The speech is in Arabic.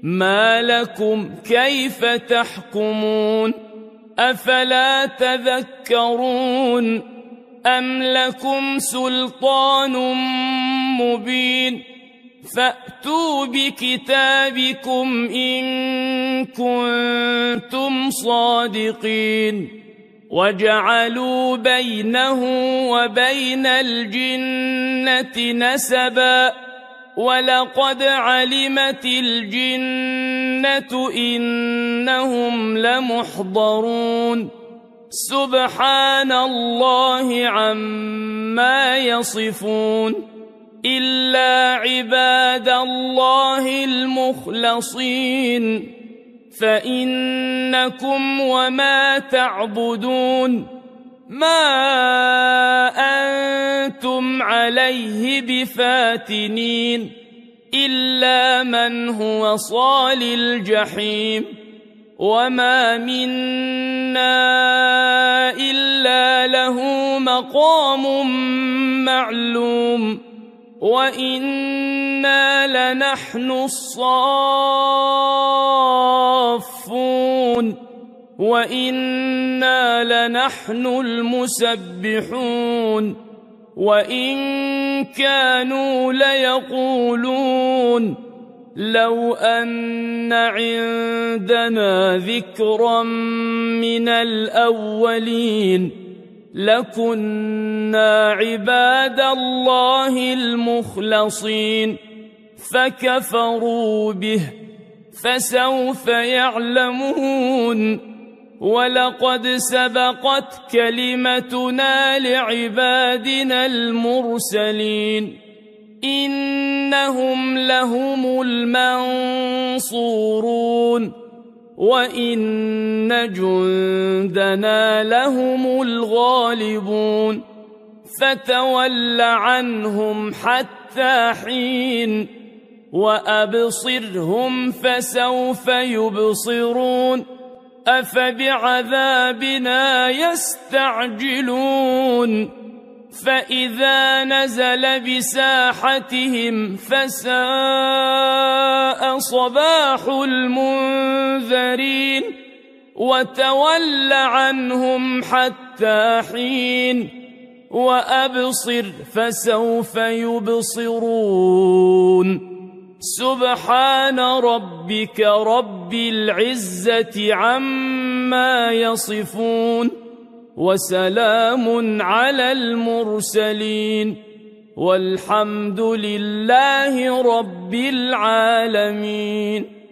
ما لكم كيف تحكمون أفلا تذكرون أم لكم سلطان مبين فأتوا بكتابكم إن كنتم صادقين وجعلوا بينه وبين الجنة نسبا ولقد علمت الجنة إنهم لمحضرون سبحان الله عما يصفون إلا عباد الله المخلصين فإنكم وما تعبدون ما أنتم عليه بفاتنين إلا من هو صال الجحيم وما منا إلا له مقام معلوم وإنا لنحن الصافون وإنا لنحن المسبحون وإن كانوا ليقولون لو أن عندنا ذكرا من الأولين لكنا عباد الله المخلصين فكفروا به فسوف يعلمون ولقد سبقت كلمتنا لعبادنا المرسلين إنهم لهم المنصورون وإن جندنا لهم الغالبون فتول عنهم حتى حين وأبصرهم فسوف يبصرون أفبعذابنا يستعجلون فإذا نزل بساحتهم فساء صباح المنذرين وتول عنهم حتى حين وأبصر فسوف يبصرون سبحان ربك رب العزة عما يصفون وسلام على المرسلين والحمد لله رب العالمين.